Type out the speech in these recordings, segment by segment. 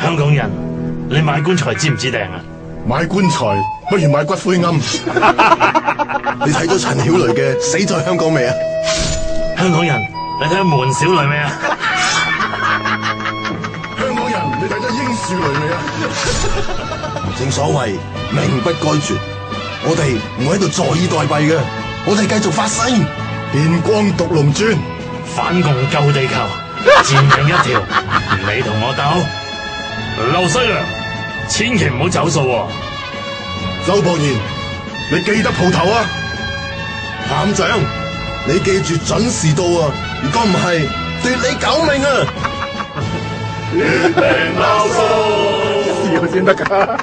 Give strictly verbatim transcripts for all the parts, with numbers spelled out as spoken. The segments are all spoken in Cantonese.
香港人，你買棺材知唔知訂啊？ 買棺材不如買骨灰龕。你睇咗陳曉蕾嘅《死在香港》未啊？ 香港人，你睇咗門小女未啊？ 香港人，你睇咗英樹雷未啊？正所謂命不該絕，我哋唔會喺度坐以待斃嘅，我哋繼續發聲，電光毒龍鑽， 反共救地球，賤命一條，你同我鬥。劉西良，千祈唔好走數喎。 周博賢，你記得鋪頭啊！艦長，你記住準時到啊！如果唔係，奪你狗命啊！決定撈數，笑先得㗎。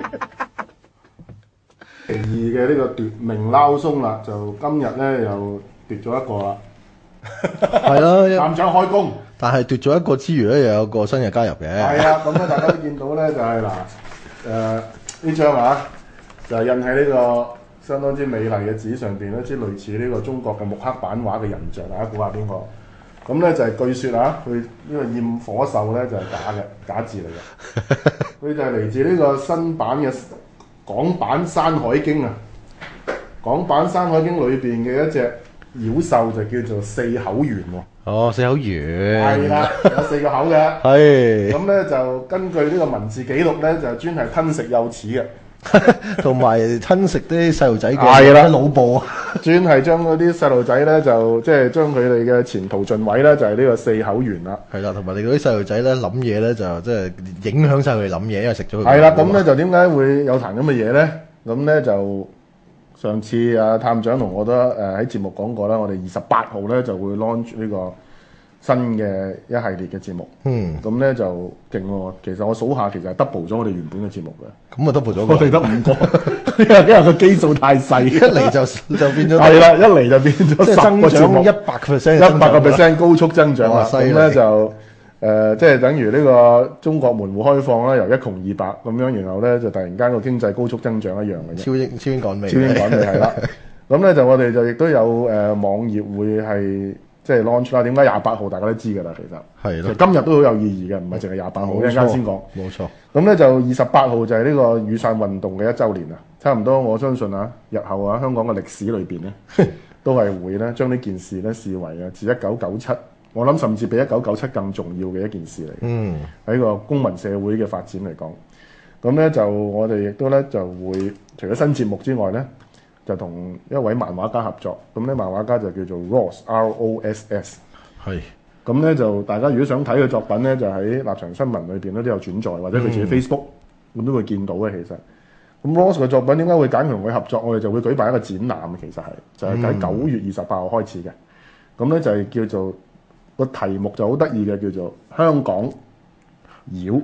第二嘅呢個奪命撈鬆啦，就今日咧又奪咗一個啦。 係啦， 艦長開工， 但係奪咗一個之餘咧，又有個新嘅加入嘅。 係啊，咁咧大家都見到咧就係、是、嗱，誒呢張啊，就係、是、印喺呢個相當之美麗嘅紙上邊咧，即係類似呢個中國嘅木刻版畫嘅人像，大家估下邊個？咁咧就係、是、據說啊，佢呢個焰火獸咧就係、是、假嘅假字嚟嘅，佢就係嚟自呢個新版嘅港版《山海經》啊，港版《山海經》裏邊嘅一隻妖獸就叫做四口猿喎。 哦，四口猿。 係啦，有四個口嘅。 係。 咁咧就根據呢個文字記錄咧，就專係吞食幼齒嘅。 同埋吞食啲細路仔嘅係啦腦部啊， 專係將嗰啲細路仔咧就即係將佢哋嘅前途盡毀咧，就係、是、呢個四口猿啦。 係啦，同埋你嗰啲細路仔咧諗嘢咧就即係影響晒佢哋諗嘢，因為食咗佢。 係啦，咁咧就點解會有壇咁嘅嘢咧？咁咧就上次啊探長同我都誒喺節目講過啦，我哋二十八號咧就會 launch 呢個新嘅一系列嘅節目。嗯，咁咧就勁喎。其實我數下，其實係 double 咗我哋原本嘅節目嘅。 咁啊 double 咗， 我哋得五個，因為因為個基數太細， 一嚟就就變咗。 係啦，一嚟就變咗十個節目， 一百個 percent， 一百個 percent 高速增長啦。咁咧就誒、呃，即係等於呢個中國門戶開放啦，由一窮二白咁樣，然後咧就突然間個經濟高速增長一樣嘅啫。 超英超英趕美， 超英趕美係啦。咁咧就我哋就亦都有誒、呃、網頁會係。即係 launch 啦，點解廿八號大家都知㗎啦？其實係咯，其實今日都好有意義嘅，唔係淨係廿八號，一陣間先講。 冇錯。 咁咧就二十八號就係呢個雨傘運動嘅一週年啦，差唔多我相信啊，日後啊香港嘅歷史裏邊咧，都係會咧將呢件事咧視為啊自一九九七，我諗甚至比一九九七更重要嘅一件事嚟。嗯。喺個公民社會嘅發展嚟講，咁咧就我哋亦都咧就會除咗新節目之外咧。就同一位漫畫家合作，咁咧漫畫家就叫做 Ross R O S S， 係，咁咧就大家如果想睇佢作品咧，就喺立場新聞裏邊咧都有轉載，或者佢自己 Facebook 咁、嗯、都會見到嘅。其實，咁 Ross 嘅作品點解會揀佢同佢合作？我哋就會舉辦一個展覽，其實係就係喺九月二十八號開始嘅。咁咧就係叫做個題目就好得意嘅，叫做香港妖。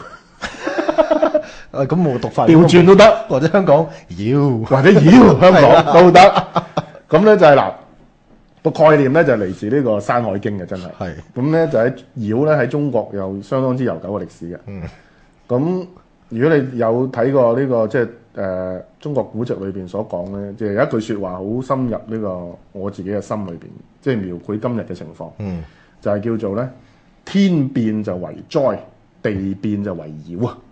誒咁冇讀法， 調轉都得， 或者香港妖， 或者妖香港都得。咁咧就係嗱個概念咧就嚟自呢個《山海經》嘅，真係。係。咁咧就喺妖咧喺中國有相當之悠久嘅歷史嘅。嗯。咁如果你有睇過呢、這個即係誒中國古籍裏邊所講咧，即係有一句説話好深入呢個我自己嘅心裏邊，即係描繪今日嘅情況。嗯。就係叫做咧天變就為災，地變就為妖啊！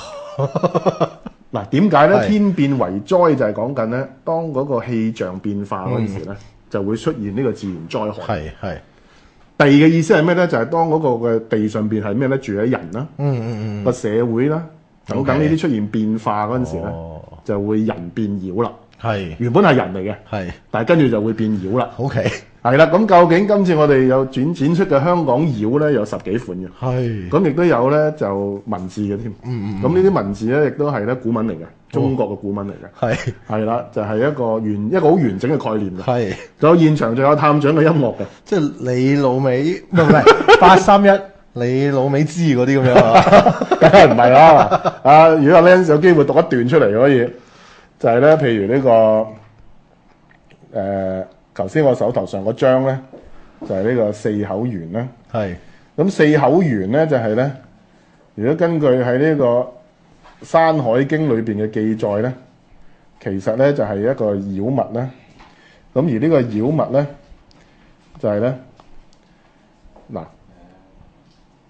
嗱，點解咧？天變為災就係講緊咧，當嗰個氣象變化嗰陣時咧，嗯、就會出現呢個自然災害。係係。地嘅意思係咩咧？就係、是、當嗰個嘅地上邊係咩咧？住喺人啦，嗯嗯嗯，個社會啦，等等呢啲出現變化嗰陣時咧，哦、就會人變妖啦。係。原本係人嚟嘅，係，但係跟住就會變妖啦。OK。係啦，咁究竟今次我哋有轉展出嘅香港妖咧，有十幾款嘅。係。咁亦都有咧就文字嘅添。嗯嗯。咁呢啲文字咧，亦都係咧古文嚟嘅，中國嘅古文嚟嘅。係。係啦，就係、是、一個完一個好完整嘅概念嘅。係。仲有現場仲有探長嘅音樂嘅，即係你老味，唔係唔係八三一，你老味知嗰啲咁樣啊？梗係唔係啦。啊，如果阿 Lance 有機會讀一段出嚟可以，就係、是、咧，譬如呢、這個誒。呃頭先我手頭上嗰張咧，就係、是、呢個四口猿啦。係。咁四口猿咧就係、是、咧，如果根據喺呢個《山海經》裏邊嘅記載咧，其實咧就係、是、一個妖物啦。咁而呢個妖物咧，就係咧嗱，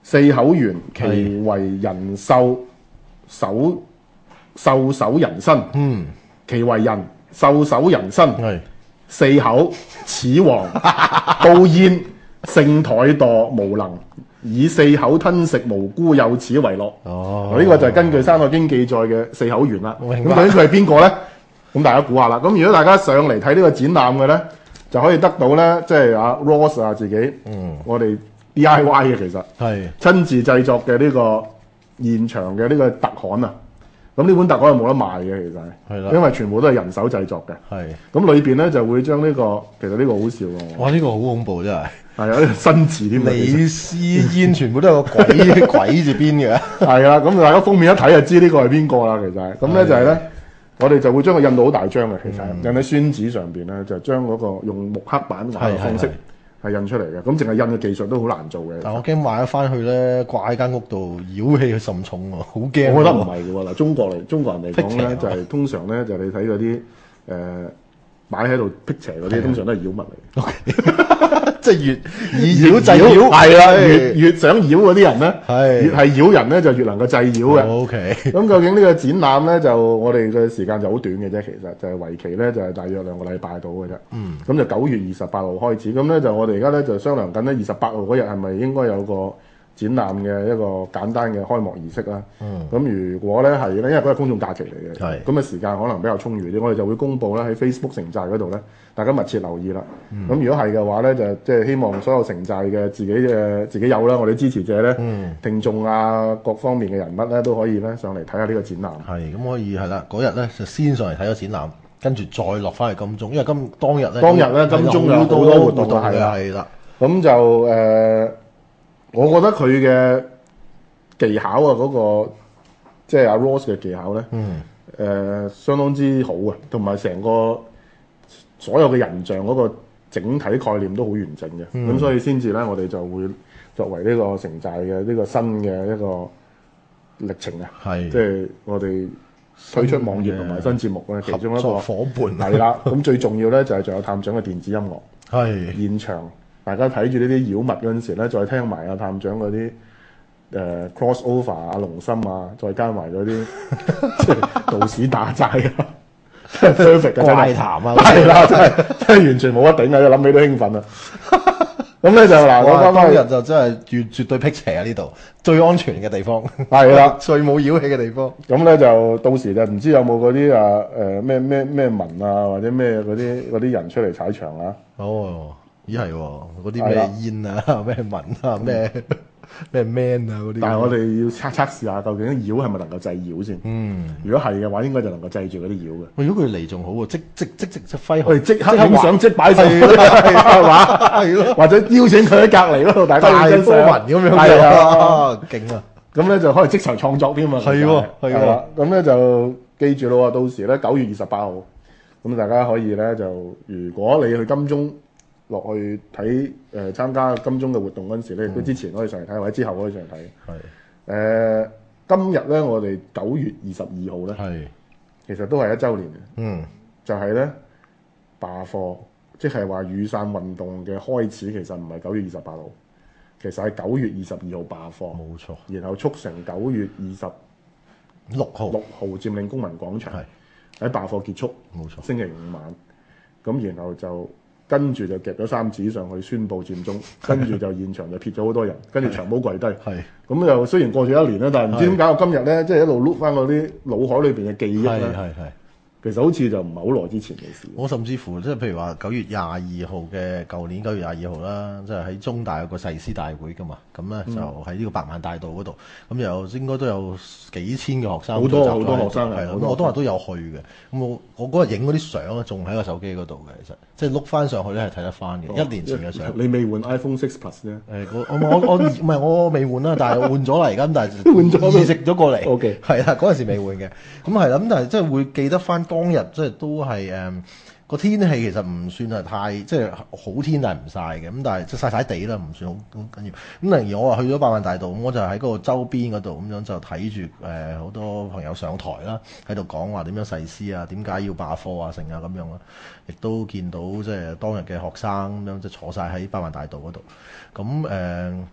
四口圓，其為人獸手獸首人身， 嗯， 其為人獸首人身， 係四口始皇，刀煙性怠惰無能，以四口吞食無辜幼齒為樂。 哦， 呢個就係根據《山海經》記載嘅四口圓啦。咁究我明白竟佢係邊個咧？咁大家估下啦。咁如果大家上嚟睇呢個展覽嘅咧，就可以得到咧，即係阿 Ross 啊自己， 嗯， 我哋 D I Y 嘅其實係親自製作嘅呢個現場嘅呢個特刊啊。咁呢本特刊係冇得賣嘅，其實係啦因為全部都係人手製作嘅。 係， 咁裏邊咧就會將呢、個，其實呢個好笑喎， 哇！呢、個好恐怖真係， 係有呢個新字添啊。其實李斯煙全部都有個鬼鬼字邊嘅， 係啦，咁大家封面一睇就知呢個係邊個啦。其實係咁咧就係咧，我哋就會將佢印到好大張嘅，其實印喺宣紙上邊咧，就將嗰個用木刻版畫嘅方式係印出嚟嘅。咁淨係印嘅技術都好難做嘅。 但我驚買咗翻去咧，掛喺間屋度，妖氣甚重喎，好驚。 我覺得唔係嘅喎，嗱，中國嚟中國人嚟講咧， 辟邪就係通常咧就係你睇嗰啲誒擺喺度辟邪嗰啲，通常都係妖物嚟嘅。 即係越以妖制妖， 係啦，越越想妖嗰啲人咧， 係越係妖人咧，就越能夠制妖嘅。 O K， 咁究竟呢個展覽咧，就我哋嘅時間就好短嘅啫，其實就係為期咧就係大約兩個禮拜到嘅啫。 嗯， 咁就九月二十八號開始，咁咧就我哋而家咧就商量緊咧，二十八號嗰日係咪應該有個展覽嘅一個簡單嘅開幕儀式啦。 嗯， 咁如果咧係咧，因為嗰日公眾假期嚟嘅， 係咁嘅時間可能比較充裕啲，我哋就會公佈咧喺 Facebook 城寨嗰度咧，大家密切留意啦。咁、如果係嘅話咧，就即係希望所有城寨嘅自己嘅自己有啦，我哋支持者咧、 嗯聽眾啊各方面嘅人物咧都可以咧上嚟睇下呢個展覽。 係咁可以係啦。嗰日咧就先上嚟睇咗展覽，跟住再落翻去金鐘，因為今當日咧當日咧金鐘有好多活動嘅， 係啦係啦， 咁就誒、呃我覺得佢嘅技巧啊，嗰、個即係阿 Ross 嘅技巧咧，誒、 嗯相當之好啊，同埋成個所有嘅人像嗰個整體概念都好完整嘅，咁、 嗯所以先至咧，我哋就會作為呢個城寨嘅呢個新嘅一個歷程啊， 係即係我哋推出網頁同埋新節目咧，其中一個合作伙伴係啦，咁最重要咧就係仲有探長嘅電子音樂。 係現場大家睇住呢啲妖物嗰陣時咧，再聽埋阿探長嗰啲誒 cross over 啊、龍心啊，再加埋嗰啲即係道士打齋啊，真係 perfect 嘅怪談啊係啦，真係真係完全冇得頂啊！諗起都興奮啊！咁咧就嗱，我哇！ 翻返去當日就真係絕絕對辟邪啊！呢度最安全嘅地方， 係啦， 最冇妖氣嘅地方。 咁咧就到時就唔知有冇嗰啲啊誒咩咩咩文啊，或者咩嗰啲嗰啲人出嚟踩場啊？ 哦，咦係喎，嗰啲係啦咩煙啊、咩文啊、咩咩 man 啊嗰啲。 但係我哋要測測試下，究竟妖係咪能夠制妖先？ 嗯， 如果係嘅話，應該就能夠制住嗰啲妖嘅。 喂如果佢嚟仲好喎，即即即即即揮我哋即刻影畫相即擺上去， 係啦係嘛？ 係咯， 或者邀請佢喺隔離嗰度，大家大波影張相紋咁樣係啊， 啊，勁啊！ 咁咧就可以即場創作添嘛。 係喎係喎係啦。咁咧就記住咯喎，到時咧九月二十八號，咁大家可以咧就，如果你去金鐘落去睇誒參加金鐘嘅活動嗰陣時咧，亦都之前可以上嚟睇，或者之後可以上嚟睇。 係誒，今日咧我哋九月二十二號咧， 係其實都係一週年嘅。 嗯就係咧罷課，即係話雨傘運動嘅開始，其實唔係九月二十八號，其實係九月二十二號罷課， 冇錯， 然後促成九月二十六號六號佔領公民廣場， 係喺罷課結束， 冇錯， 星期五晚，咁然後就跟住就夾咗三子上去宣佈佔中，跟住就現場就撇咗好多人，跟住長毛跪低， 係咁又雖然過咗一年啦，但係唔知點解我今日咧，即係一路碌翻嗰啲腦海裏邊嘅記憶係咧， 係係。 其實好似就唔係好耐之前嘅事。 我甚至乎即係譬如話九月廿二號嘅舊年九月廿二號啦，即係喺中大有個誓師大會噶嘛，咁咧就喺呢個百萬大道嗰度，咁又應該都有幾千個學生， 好多聚集咗好多喺度學生啊係啦， 好多咁我當日都有去嘅。咁我我嗰日影嗰啲相咧，仲喺個手機嗰度嘅，其實即係碌翻上去咧係睇得翻嘅，一年前嘅相。 你未換 iPhone Six Plus 啫？ 誒，我我我我唔係我未換啦，但係換咗啦而家，咁但係換咗移植咗過嚟。 OK 係啦，嗰陣時未換嘅，咁係啦，咁但係即係會記得翻當日，即係都係誒個天氣其實唔算係太即係好天，但係唔曬嘅，咁但係即係曬曬地啦，唔算好好緊要。咁例如我話去咗百萬大道，咁我就喺嗰個周邊嗰度咁樣就睇住誒好多朋友上台啦，喺度講話點樣誓師啊，點解要罷課啊，成啊咁樣啦，亦都見到即係當日嘅學生咁樣即係坐晒喺百萬大道嗰度，咁誒。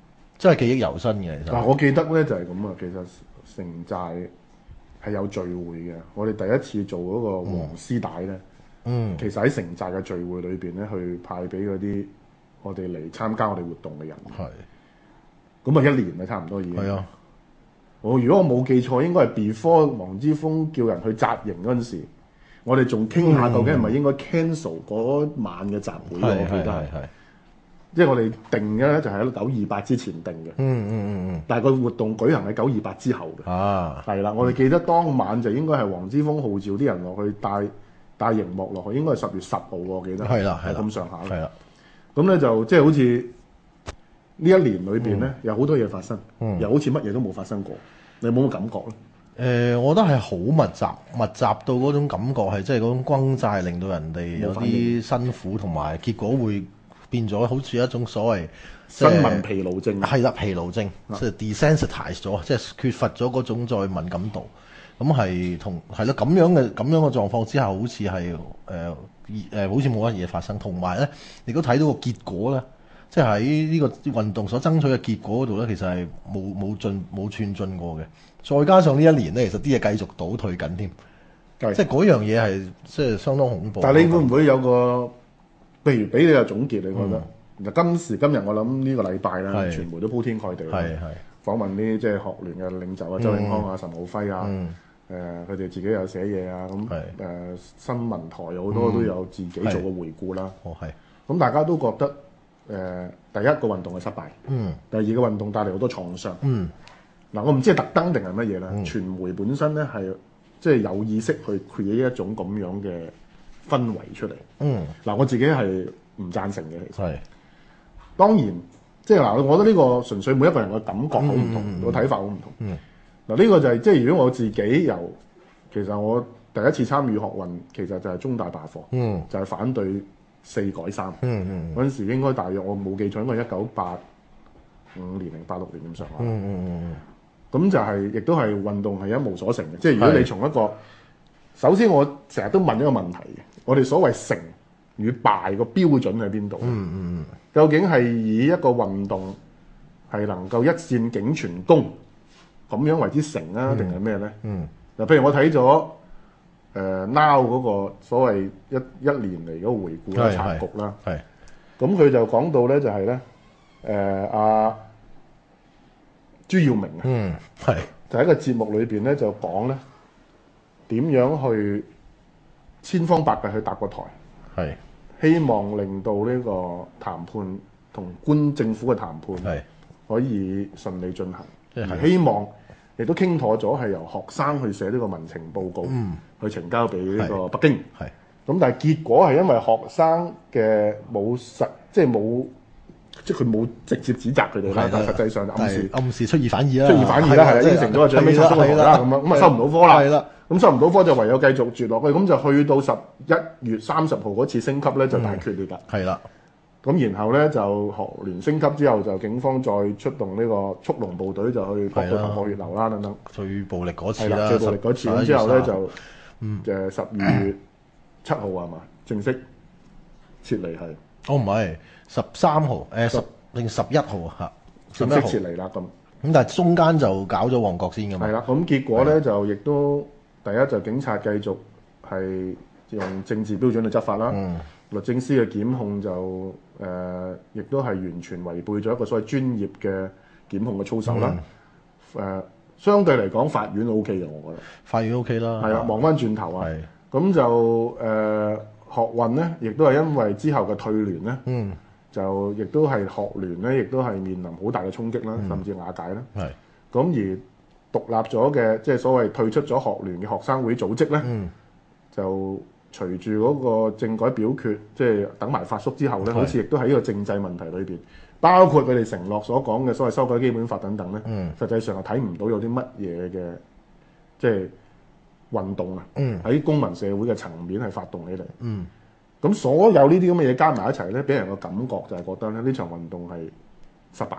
真係記憶猶新嘅。其實嗱，我記得咧就係咁啊，其實城寨係有聚會嘅。我哋第一次做嗰個黃絲帶咧， 嗯， 其實喺城寨嘅聚會裏邊咧，去派俾嗰啲我哋嚟參加我哋活動嘅人。 係。 咁啊，一年啊，差唔多已經。 係啊。 我如果我冇記錯，應該係 before 黃之鋒叫人去紮營嗰陣時，我哋仲傾下究竟係咪應該 cancel 嗰晚嘅集會。 係我記得係。 係。 即係我哋定嘅咧，就係喺九二八之前定嘅。 嗯嗯嗯嗯。 但係個活動舉行喺九二八之後嘅。 啊。 係啦，我哋記得當晚就應該係黃之鋒號召啲人落去帶帶熒幕落去，應該係十月十號我記得。 係啦，係啦。 咁上下。 係啦。 咁咧就即係好似呢一年裏邊咧，有好多嘢發生， 嗯又好似乜嘢都冇發生過。你有冇乜感覺咧？ 誒、呃，我覺得係好密集，密集到嗰種感覺係即係嗰種轟炸，令到人哋有啲辛苦，同埋結果會變咗好似一種所謂新聞疲勞症。 係啦，疲勞症，即係 desensitize 咗，即係缺乏咗嗰種再敏感度。咁係同係咯，咁樣嘅咁樣嘅狀況之下，好似係誒誒，好似冇乜嘢發生。同埋咧，你都睇到個結果咧。即係喺呢個運動所爭取嘅結果嗰度咧，其實係冇冇進冇寸進過嘅。再加上呢一年咧，其實啲嘢繼續倒退緊添，即係嗰樣嘢係即係相當恐怖。 但係你會唔會有個，譬如俾你個總結？你覺得？嗱、嗯，今時今日我諗呢個禮拜啦，傳媒都鋪天蓋地，訪問啲即係學聯嘅領袖啊，周永康啊、岑敖輝啊，誒佢哋自己有寫嘢啊，咁誒、呃、新聞台有好多都有自己做個回顧啦。 哦，係。 咁大家都覺得。誒、呃，第一個運動係失敗， 嗯， 第二個運動帶嚟好多創傷， 嗯， 嗱，我唔知係特登定係乜嘢啦。 嗯、 傳媒本身咧係即係有意識去 create 一種咁樣嘅氛圍出嚟， 嗯，嗱， 我自己係唔贊成嘅，其實係當然，即係嗱，我覺得呢個純粹每一個人嘅感覺好唔同，個、嗯、睇法好唔同。 嗯， 嗱，呢個就係、是、即係如果我自己由其實我第一次參與學運，其實就係中大罷課， 嗯， 就係反對四改三， 嗯嗯， 嗰陣時應該大約我冇記錯，應該係一九八五年定八六年咁上下。 嗯嗯嗯咁就係、是、亦都係運動係一無所成嘅。即係如果你從一個，首先我成日都問一個問題嘅，我哋所謂成與敗個標準喺邊度？ 嗯嗯， 究竟係以一個運動係能夠一戰竟全功咁樣為之成啊，定係咩咧？嗯，嗱，譬如我睇咗。誒、uh, Now 嗰個所謂一一年嚟嗰個回顧啦、策局啦，係，咁佢就講到咧就係咧，誒阿朱耀明啊， 嗯，係， 就喺個節目裏邊咧就講咧點樣去千方百計去搭個台，係，希望令到呢個談判同官政府嘅談判係可以順利進行，係希望。亦都傾妥咗，係由學生去寫呢個民情報告，嗯、去呈交俾呢個北京。係咁，但係結果係因為學生嘅冇實，即係冇，即係佢冇直接指責佢哋啦。但係實際上暗示暗示出爾反爾啦， 出爾反爾啦，係啦，應承咗個最尾收咗啦，咁樣咁啊收唔到科啦。係啦，咁收唔到科就唯有繼續絕落去。咁就去到十一月三十號嗰次升級咧，就大決裂啦。係、嗯、啦。咁然後咧就學聯升級之後，就警方再出動呢個速龍部隊，就去駁到頭破血流啦等等。最暴力嗰次啦，最暴力嗰次咁之後咧就誒十二月七號係嘛正式撤離係。哦唔係十三號誒十定十一號嚇，正式撤離啦咁。咁但係中間就搞咗旺角先㗎嘛。係啦，咁結果咧就亦都第一就警察繼續係用政治標準去執法啦。嗯。律政司嘅檢控就誒，亦、呃、都係完全違背咗一個所謂專業嘅檢控嘅操守啦。誒、嗯呃，相對嚟講，法院 O K 嘅，我覺得。法院 O K 啦。係啦，望翻轉頭啊，咁就誒、呃、學運咧，亦都係因為之後嘅退聯咧，嗯，就亦都係學聯咧，亦都係面臨好大嘅衝擊啦，嗯、甚至瓦解啦。係。咁而獨立咗嘅，即係所謂退出咗學聯嘅學生會組織咧，嗯，就。隨住嗰個政改表決，即係等埋發叔之後咧，好似亦都喺呢個政制問題裏邊，包括佢哋承諾所講嘅所謂修改基本法等等咧，嗯、實際上係睇唔到有啲乜嘢嘅即係運動啊，喺、嗯、公民社會嘅層面係發動起嚟。咁、嗯、所有呢啲咁嘅嘢加埋一齊咧，俾人個感覺就係覺得咧呢場運動係失敗。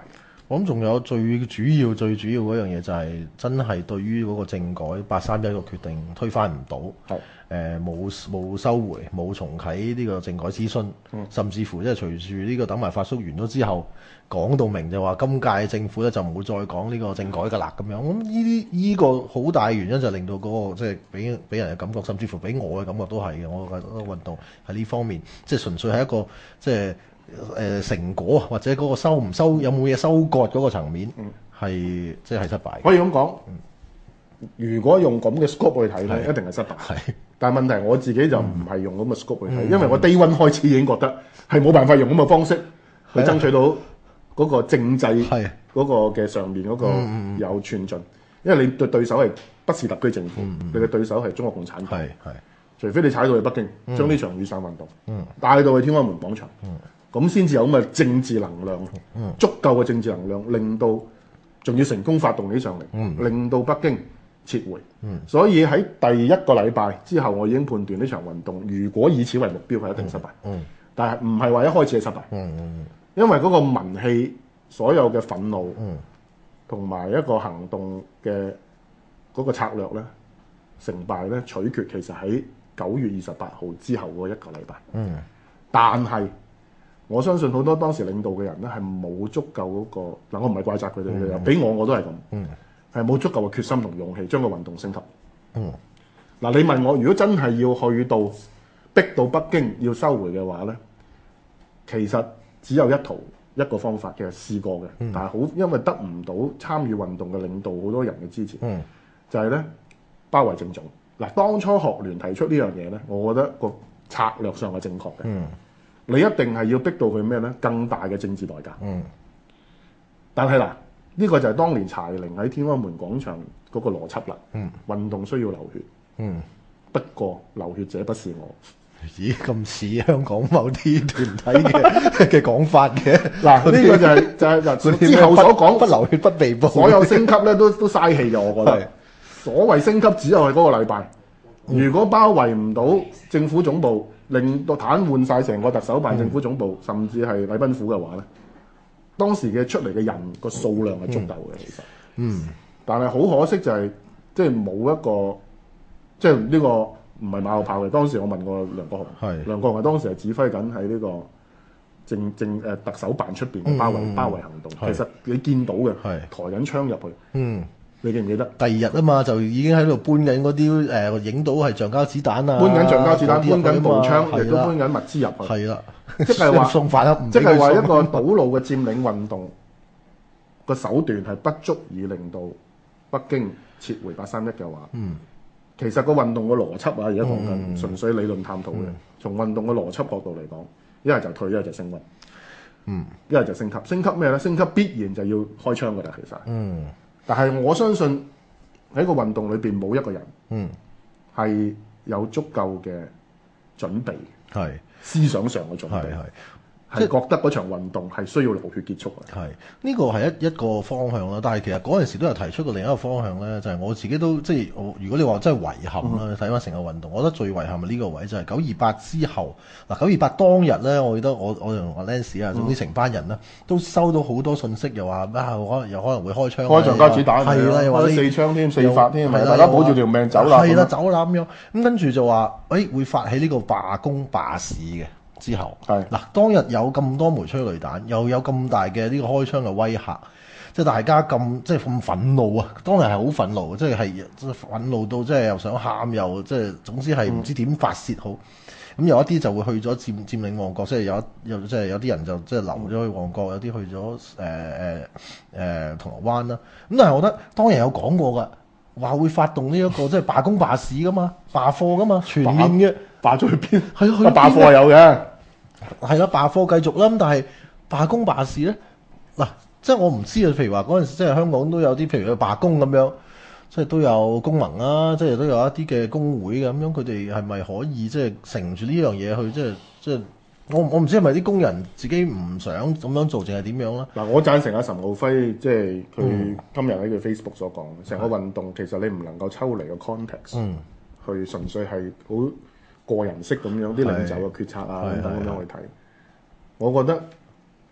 我諗仲有最主要、最主要嗰樣嘢就係真係對於嗰個政改八三一個決定推翻唔到， 係誒冇冇收回、冇重啟呢個政改諮詢， 嗯、 甚至乎即係隨住呢個等埋發叔完咗之後，講到明就話今屆政府咧就唔會再講呢個政改㗎啦咁樣。咁呢啲呢個好大原因就令到嗰、嗰個即係俾俾人嘅感覺，甚至乎俾我嘅感覺都係嘅。我覺得運動喺呢方面，即係純粹係一個即係。誒、呃、成果或者嗰個收唔收有冇嘢收割嗰個層面，係、嗯、即係失敗。 可以咁講，嗯、如果用咁嘅 scope 去睇咧，一定係失敗。係，但係問題我自己就唔係用咁嘅 scope 去睇，嗯、因為我 day one 開始已經覺得係冇辦法用咁嘅方式去爭取到嗰個政制嗰個嘅上面嗰個有寸進，因為你對對手係不是特區政府，嗯、你嘅對手係中國共產黨。係係，除非你踩到去北京，將呢場雨傘運動、嗯、帶到去天安門廣場。嗯咁先至有咁嘅政治能量，嗯、足夠嘅政治能量，令到仲要成功發動起上嚟，嗯、令到北京撤回。嗯、所以喺第一個禮拜之後，我已經判斷呢場運動，如果以此為目標，係一定失敗。嗯嗯、但係唔係話一開始係失敗，嗯嗯、因為嗰個民氣、所有嘅憤怒，同埋、嗯、一個行動嘅嗰個策略咧，成敗咧取決其實喺九月二十八號之後嗰一個禮拜。嗯、但係我相信好多當時領導嘅人咧係冇足夠嗰、那個嗱，我唔係怪責佢哋嘅，俾、嗯、我我都係咁，係冇、嗯、足夠嘅決心同勇氣將個運動升級。嗱、嗯，你問我如果真係要去到逼到北京要收回嘅話咧，其實只有一途一個方法嘅試過嘅，嗯、但係好因為得唔到參與運動嘅領導好多人嘅支持，嗯、就係咧包圍政總。嗱，當初學聯提出呢樣嘢咧，我覺得個策略上係正確嘅。嗯你一定係要逼到佢咩咧？更大嘅政治代價。嗯。但係嗱，呢、這個就係當年柴玲喺天安門廣場嗰個邏輯啦。嗯。運動需要流血。嗯。不過流血者不是我。咦？咁似香港某啲團體嘅嘅講法嘅。嗱，呢個就係、是、就係、是、嗱，之後所講不流血不被捕。所有升級咧都都嘥氣嘅，我覺得。是所謂升級只有係嗰個禮拜。嗯、如果包圍唔到政府總部，令到癱瘓晒成個特首辦、政府總部，嗯、甚至係禮賓府嘅話咧，當時嘅出嚟嘅人個數量係足夠嘅，其實。嗯。但係好可惜就係、是，即係冇一個，即係呢個唔係馬後炮嘅。當時我問過梁國雄，係是梁國雄係當時係指揮緊喺呢個政政誒特首辦出邊嘅包圍、嗯、包圍行動。是其實你見到嘅，係抬緊槍入去。嗯。你記唔記得？第二日啊嘛，就已經喺度搬緊嗰啲誒，影到係橡膠子彈啊，搬緊橡膠子彈，搬緊步槍，亦都搬緊物資入去。係啦，即係話送飯，即係話一個堵路嘅佔領運動個手段係不足以令到北京撤回八三一嘅話，嗯，其實個運動嘅邏輯啊，而家講緊純粹理論探討嘅，從運動嘅邏輯角度嚟講，一係就退，一係就升溫，嗯，一係就升級，升級咩咧？升級必然就要開槍噶啦，其實，嗯。但係我相信喺個運動裏邊冇一個人，嗯，係有足夠嘅準備，係是思想上嘅準備，係係覺得嗰場運動係需要流血結束嘅。係呢個係一一個方向啦。但係其實嗰陣時都有提出過另一個方向咧，就係、是、我自己都即係我如果你話真係遺憾啦，睇翻成個運動，我覺得最遺憾嘅呢個位就係九二八之後嗱，九二八當日咧，我記得我我同阿 Lance 啊，總之成班人咧都收到好多信息，又話咩可能又可能會開槍，開橡膠子彈，係啦，又話四槍添，四發添，係大家保住條命走啦，係啦，走啦咁樣。咁跟住就話誒、哎、會發起呢個罷工罷市嘅。之後係嗱，當日有咁多枚催淚彈，又有咁大嘅呢個開槍嘅威嚇，即係大家咁即係咁憤怒啊！當日係好憤怒，即係係即係憤怒到即係又想喊，又即係總之係唔知點發泄好。咁、嗯、有一啲就會去咗佔佔領旺角，即係有有即係有啲人就即係留咗去旺角，有啲去咗誒誒誒銅鑼灣啦。咁但係我覺得當日有講過㗎，話會發動呢、這、一個即係罷工罷市㗎嘛，罷課㗎嘛，全面嘅。罷咗去邊？係啊，去罷課係有嘅，係啦，罷課繼續啦。咁但係罷工罷市咧，嗱，即係我唔知啊。譬如話嗰陣時，即係香港都有啲，譬如去罷工咁樣，即係都有工盟啦，即係都有一啲嘅工會嘅咁樣。佢哋係咪可以即係乘住呢樣嘢去，即係即係我我唔知係咪啲工人自己唔想咁樣做，定係點樣啦？嗱，我贊成阿岑敖暉，即係佢今日喺佢 Facebook 所講，成、嗯、個運動其實你唔能夠抽離個 context，、嗯、去純粹係好個人式咁樣啲領袖嘅決策啊等等咁樣去睇，我覺得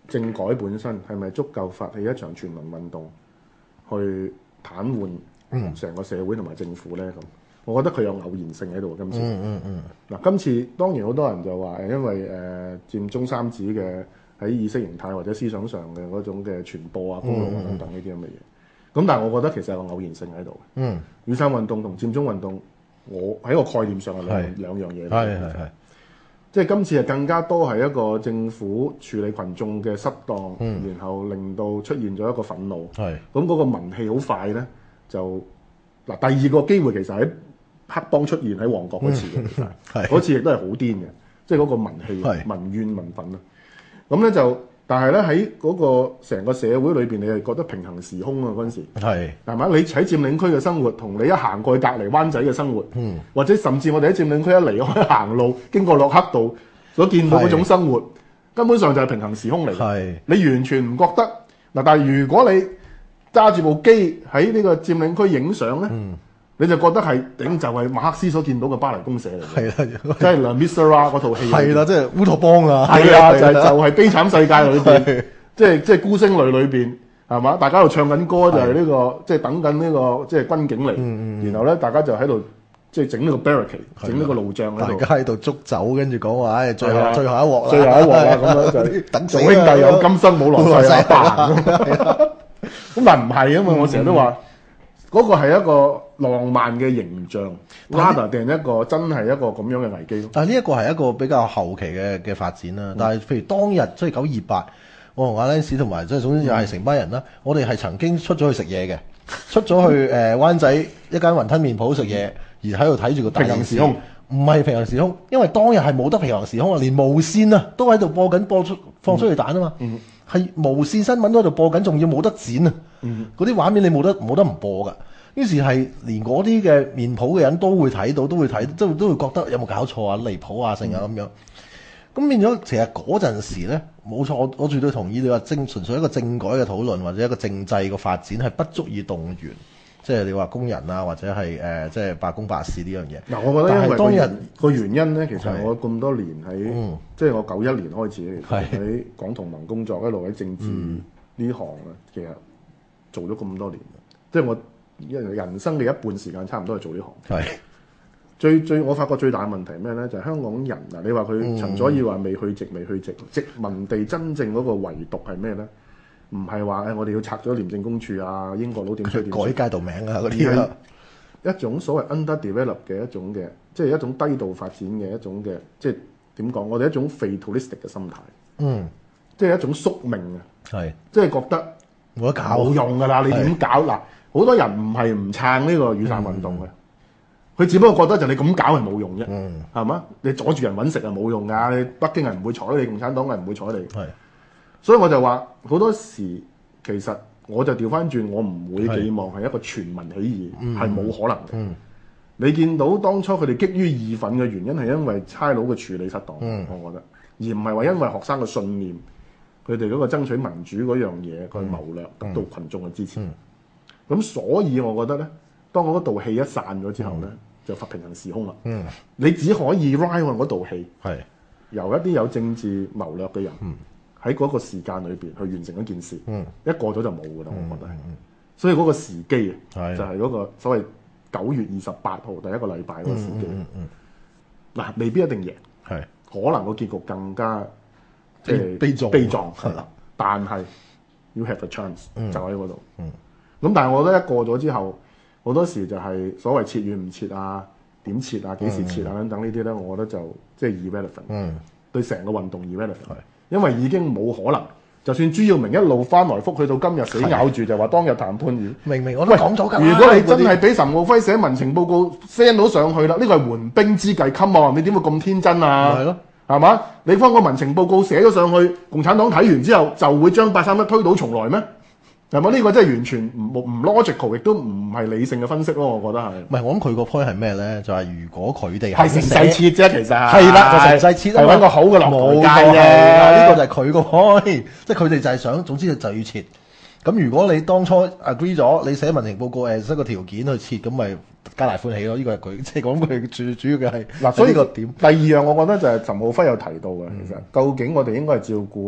政改本身係咪足夠發起一場全民運動去癱瘓成個社會同埋政府咧？咁我覺得佢有偶然性喺度。今次， 嗯嗯嗯， 嗱，今次當然好多人就話誒，因為誒、呃、佔中三子嘅喺意識形態或者思想上嘅嗰種嘅傳播啊、公路啊等等呢啲咁嘅嘢。咁但係我覺得其實有個偶然性喺度。 嗯， 雨傘運動同佔中運動，我喺個概念上係兩係兩樣嘢。 係係係。 即係今次係更加多係一個政府處理群眾嘅失當， 嗯、 然後令到出現咗一個憤怒。 係咁嗰個民氣好快咧，就嗱第二個機會其實喺黑幫出現喺旺角嗰次嘅，其實係嗰次亦都係好癲嘅，即係嗰個民氣、民怨、民憤啊。咁咧就，但係咧喺嗰個成個社會裏邊，你係覺得平衡時空啊嗰陣時係係嘛？你喺佔領區嘅生活，同你一行過去隔離灣仔嘅生活， 嗯、 或者甚至我哋喺佔領區一離開行路，經過洛克道所見到嗰種生活，根本上就係平衡時空嚟嘅。你完全唔覺得嗱，但係如果你揸住部機喺呢個佔領區影相咧，嗯、你就覺得係頂就係馬克思所見到嘅巴黎公社嚟嘅。係啦，即係《Les Misérables》嗰套戲。係啦， 即係烏托邦啊。 係啊，就係就係悲慘世界裏邊，即係即係孤星淚裏邊係嘛？大家喺度唱緊歌，就係呢個即係等緊呢個即係軍警嚟，嗯、然後咧大家就喺度。即係整呢個 barricade，整呢個路障喺度， 大家喺度捉走，跟住講話，唉，最後最後一鑊啦， 最後一鑊啦，咁樣就等做兄弟有今生冇來世啊！咁但係唔係啊嘛？我成日都話嗰個係一個浪漫嘅形象 rather 定一個真係一個咁樣嘅危機咯。 但係呢一個係一個比較後期嘅嘅發展啦。但係譬如當日即係九二八，我同阿 Lance 同埋即係總之又係成班人啦，我哋係曾經出咗去食嘢嘅，出咗去誒灣仔一間雲吞麵鋪食嘢。而喺度睇住個平行時空，唔係平行時空，因為當日係冇得平行時空啊！連無線啊都喺度播緊播出放出去彈啊嘛，係、嗯、無線新聞都喺度播緊，仲要冇得剪啊！嗰啲、嗯、畫面你冇得冇得唔播噶。於是係連嗰啲嘅麵鋪嘅人都會睇到，都會睇，都都會覺得有冇搞錯啊、離譜啊、成啊咁樣。咁變咗，其實嗰陣時咧，冇錯，我我絕對同意你話政純粹一個政改嘅討論或者一個政制嘅發展係不足以動員。即係你話工人啊，或者係誒、呃，即係罷工罷市呢樣嘢。嗱，我覺得因為當日個原因咧，其實我咁多年喺，嗯、即係我九一年開始喺港同盟工作，一路喺政治呢行啊，其實做咗咁多年，即係我人生嘅一半時間差唔多係做呢行。係最最我發覺最大嘅問題咩咧？就係、是、香港人啊！你話佢陳佐洱話未去殖未去殖，殖民地真正嗰個圍讀係咩咧？唔係話誒，我哋要拆咗廉政公署啊，英國佬點衰點改街道名啊嗰啲啊， 一種所謂 underdevelop 嘅一種嘅，即係一種低度發展嘅一種嘅，即係點講？我哋一種 fatalistic 嘅心態，嗯，即係一種宿命啊，係是，即係覺得冇得搞，冇用㗎啦！你點搞嗱？好是多人唔係唔撐呢個雨傘運動嘅，佢、嗯、只不過覺得就你咁搞係冇用啫，係嘛、嗯？你阻住人揾食係冇用㗎，你北京係唔會睬你，共產黨係唔會睬你。係。所以我就話好多時，其實我就調翻轉，我唔會寄望係一個全民起義，係冇、嗯、可能嘅。嗯、你見到當初佢哋激於義憤嘅原因係因為差佬嘅處理失當，嗯、我覺得，而唔係話因為學生嘅信念，佢哋嗰個爭取民主嗰樣嘢，佢謀略得到群眾嘅支持。咁、嗯嗯、所以我覺得咧，當我嗰道氣一散咗之後咧，嗯、就發平行時空啦。嗯、你只可以 ride on 嗰道氣，係由一啲有政治謀略嘅人。嗯喺嗰個時間裏邊去完成一件事，嗯、一過咗就冇㗎啦，嗯、我覺得係。嗯、所以嗰個時機啊，的就係嗰個所謂九月二十八號第一個禮拜嗰個時機。嗱、嗯嗯嗯，未必一定贏，係的可能個結局更加即係悲壯，悲壯係啦。的但係 you have a chance、嗯、就喺嗰度。咁、嗯、但係我覺得一過咗之後，好多時就係所謂撤與唔撤啊、點撤啊、幾時撤啊等等呢啲咧，我覺得就即係 irrelevant，嗯、對成個運動 irrelevant。因為已經冇可能，就算朱耀明一路翻來覆去到今日死咬住就話當日談判完，明明我都講咗㗎。如果你真係俾岑敖暉寫民情報告 send 到上去啦，呢個係緩兵之計 ，come on，你點會咁天真啊？係咯，係嘛？你方個民情報告寫咗上去，共產黨睇完之後就會將八三一推倒重來咩？係咪？呢個真係完全唔唔 logical，亦都唔係理性嘅分析咯。我覺得係。唔係，我諗佢個 point 係咩咧？就係、是、如果佢哋係成世切啫，其實係啦，就成世切，係揾個好嘅落台階啫。呢個就係佢個 point，即係佢哋就係想，總之就要切。咁如果你當初 agree 咗，你寫民情報告誒，寫個條件去切，咁咪皆大歡喜咯。呢、這個係佢即係講佢最主要嘅係嗱。所以個點第二樣，我覺得就係岑敖暉有提到嘅，其實、嗯、究竟我哋應該係照顧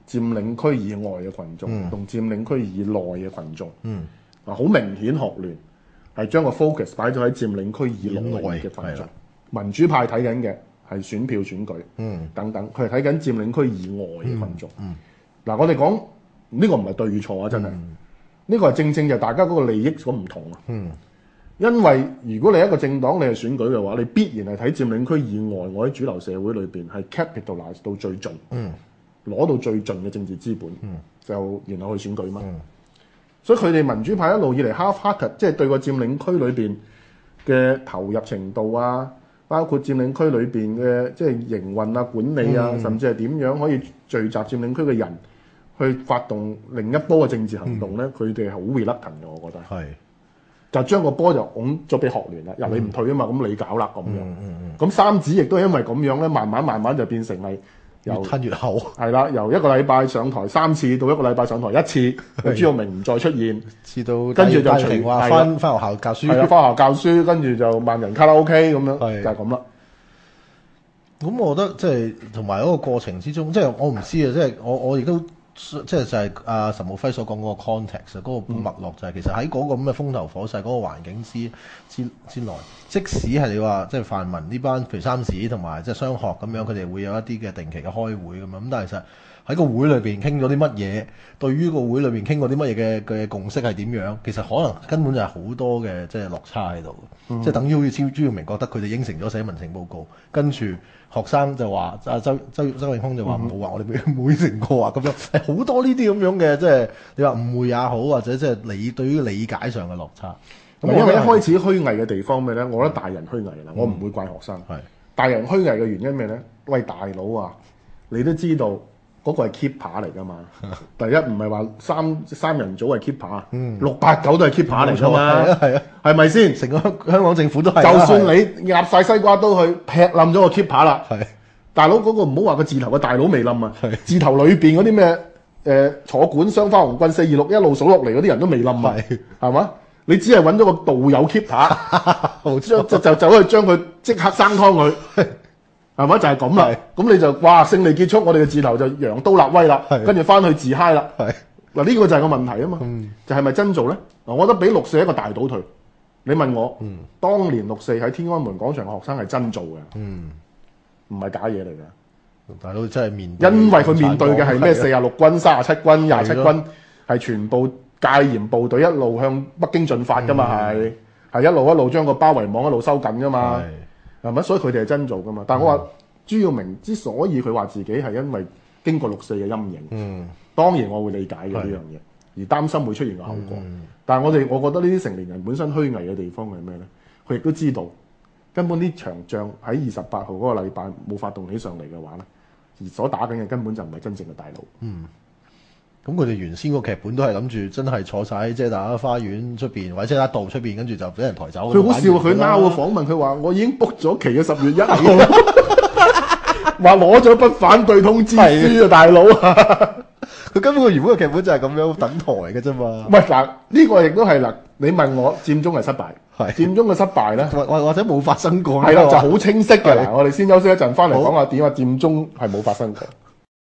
佔領區以外嘅群眾同、嗯、佔領區以內嘅群眾。嗯，嗱好明顯學聯係將個 focus 擺咗喺佔領區以內嘅群眾。民主派睇緊嘅係選票選舉，嗯等等，佢係睇緊佔領區以外嘅群眾。嗯，嗱、嗯、我哋講呢個唔係對與錯啊，真係呢、嗯、個係正正就大家嗰個利益所唔同啊。嗯。因為如果你一個政黨你係選舉嘅話，你必然係睇佔領區以外，我喺主流社會裏邊係 capitalize 到最盡，攞、嗯、到最盡嘅政治資本，嗯、就然後去選舉嘛。嗯、所以佢哋民主派一路以嚟 half-hearted，即係對個佔領區裏邊嘅投入程度啊，包括佔領區裏邊嘅即係營運啊、管理啊，嗯、甚至係點樣可以聚集佔領區嘅人去發動另一波嘅政治行動咧，佢哋係好 reluctant 嘅，我覺得係。就將個波就拱咗俾學聯啦，由你唔退啊嘛，咁、嗯、你搞啦咁樣。咁、嗯嗯、三子亦都因為咁樣咧，慢慢慢慢就變成係越吞越厚。係啦，由一個禮拜上台三次到一個禮拜上台一次，朱耀明唔再出現， 至到跟住就除話翻翻學校教書， 係啦，翻學校教書，跟住就萬人卡拉 OK 咁樣，就係咁啦。 咁我覺得即係同埋嗰個過程之中，即係我唔知啊，即係我我亦都。即係就係阿岑敖輝所講嗰個 context 嗰個脈絡就係其實喺嗰個咁嘅風頭火勢嗰個環境之之之內，即使係你話即係泛民呢班譬如三子同埋即係商學咁樣，佢哋會有一啲嘅定期嘅開會咁樣，咁但係其實喺個會裏邊傾咗啲乜嘢，對於個會裏邊傾過啲乜嘢嘅嘅共識係點樣，其實可能根本就係好多嘅即係落差喺度，嗯、即係等於好似朱耀明覺得佢哋應承咗寫民情報告，跟住。學生就話：阿周周周永康就話冇話我哋冇冇應承過啊咁樣，係好多呢啲咁樣嘅，即係你話誤會也好，或者即係你對於理解上嘅落差。 咁因為一開始虛偽嘅地方咩咧？我覺得大人虛偽啦，嗯、我唔會怪學生。係大人虛偽嘅原因咩咧？喂，大佬啊，你都知道嗰個係 keeper 嚟㗎嘛？第一唔係話三三人組係 keeper，嗯、六八九都係 keeper 嚟㗎嘛？係啊係啊，係咪先？成個香港政府都係。就算你壓晒西瓜刀去劈冧咗個 keeper 啦，係大佬嗰個唔好話個字頭個大佬未冧啊，字頭裏邊嗰啲咩誒坐館雙花紅棍四二六一路數落嚟嗰啲人都未冧啊，係嘛？你只係揾咗個道友 keeper，就就走去將佢即刻生湯佢。係咪就係咁啦？咁你就哇勝利結束，我哋嘅字頭就揚刀立威啦，跟住翻去自嗨啦。嗱呢個就係個問題啊嘛，嗯、就係咪真做咧？嗱，我覺得俾六四一個大倒退。你問我，嗯、當年六四喺天安門廣場嘅學生係真做嘅，唔係、嗯、假嘢嚟嘅。 大佬真係面對， 因為佢面對嘅係咩？四十六軍、三十七軍、廿七軍，係全部戒嚴部隊一路向北京進發噶嘛，係係、嗯、一路一路將個包圍網一路收緊噶嘛。係咪？所以佢哋係真做噶嘛？但係我話、嗯、朱耀明之所以佢話自己係因為經過六四嘅陰影，嗯，當然我會理解嘅呢樣嘢，而擔心會出現嘅後果。嗯、但係我哋我覺得呢啲成年人本身虛偽嘅地方係咩咧？佢亦都知道根本呢場仗喺二十八號嗰個禮拜冇發動起上嚟嘅話咧，而所打緊嘅根本就唔係真正嘅大佬。嗯。 咁佢哋原先個劇本都係諗住真係坐晒即係大家花園出邊，或者一道出邊，跟住就俾人抬走。 佢好笑，佢 now 個訪問，佢話我已經 book 咗期嘅十月一號，話攞咗筆反對通知書啊，大佬啊！ 佢根本個原本嘅劇本就係咁樣等台嘅啫嘛。 唔係嗱，呢個亦都係嗱，你問我佔中係失敗，係佔中嘅失敗咧， 或或者冇發生過， 係啦，就好清晰嘅。嗱，我哋先休息一陣，翻嚟講下點啊，佔中係冇發生過。